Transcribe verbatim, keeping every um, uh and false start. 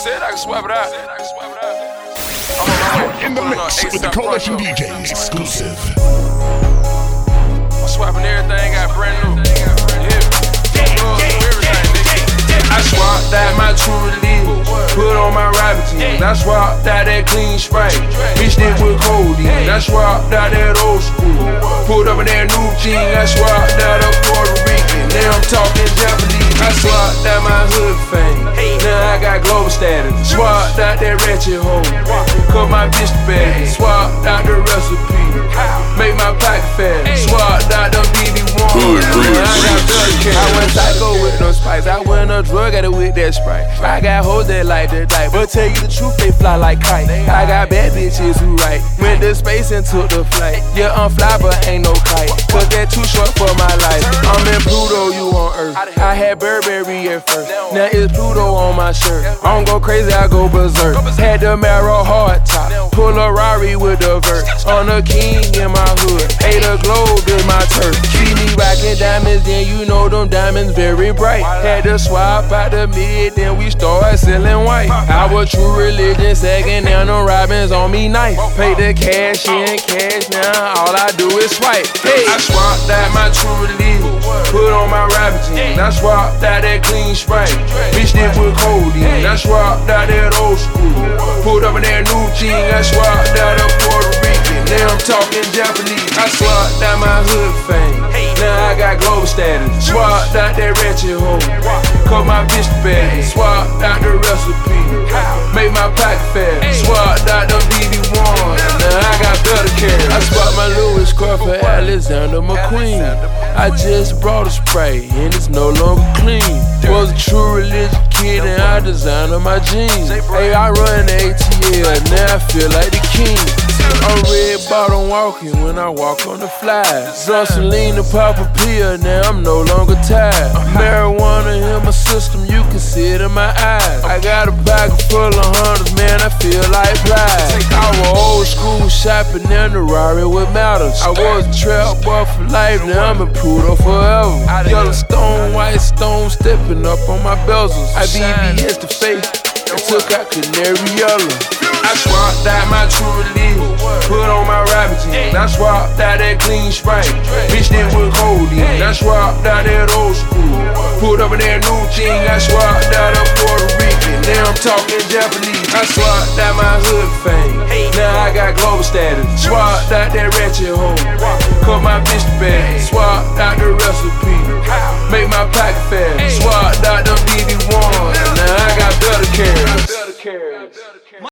Said I can swap it out. Said I can swap it out. I'm on my way. In the mix with the Coalition D J exclusive. I'm swapping everything, got brand new. Yeah. I swapped out my true religion, put on my rabbit jeans. I swapped out that clean Sprite, mixed it with codeine. I swapped out that old school, put up in that new jean. I swapped out a Puerto Rican, now I'm talking Japanese. I swapped out my hood fame, now I got global status. Swapped out that ratchet hoe, cut my bitch to bed. Swapped out the recipe, make my pocket fat. Swapped out the B D one, I went psycho with no spice, I went a drug at it with that Sprite. I got hoes that like to die, but tell you the truth, they fly like kite. I got bad bitches who right, went to space and took the flight. Yeah, I'm fly, but ain't no kite, cause that too short for my life. I'm in Pluto, you on Earth. I had Burberry at first, now it's Pluto on my shirt. I don't go crazy, I go berserk. Had the Marrow hard top, pull a Rari with the vert. On a king in my hood, ate a globe in my turf. See me rockin' diamonds, then you know them diamonds very bright. Had to swap out the mid, then we started selling white. Our true religion sagging down the robins on me nice. Pay the cash in cash, now all I do is swipe. Hey, I swapped out my true religion, put on my rabbit jeans. I swapped out that clean Sprite, mixed it with codeine. I swapped out that old school, put up in that new jean. I swapped out a Puerto Rican, now I'm talking Japanese. I swapped out my hood fame, now I got global status. Swapped out that ratchet hoe, cut my bitch to bed. Swapped out the recipe, make my pocket fat. Swapped out the B D one, now I got better cash. I swapped my Louis scarf for Alexander McQueen. I just brought a spray and it's no longer clean. Was a true religion kid and I designed on my jeans. Hey, I run the A T L, now I feel like the king. I'm red bottom walking when I walk on the fly. Jocelyn pop a pill, now I'm no longer tired. Marijuana in my system, you can see it in my eyes. I got a pocket full of hundreds, man, I feel like Blythe. I was old school shopping in the Rari with matters. I was a trap boy for life, now I'm in Pluto forever. Yellow stone, white stone, stepping up on my bezels. I B B S the face, I took out canary yellow. I swapped out my true religion, put on my rabbit jeans. I swapped out that clean Sprite, mixed it with codeine. I swapped out that old school, put up in that new jean. I swapped out a Puerto Rican, now I'm talking Japanese. I swapped out my hood fame, now I got global status. Swapped out that ratchet hoe, cut my bitch to bed. Swapped out the recipe, make my pocket fat. Swapped out the B D one, now I got better cash.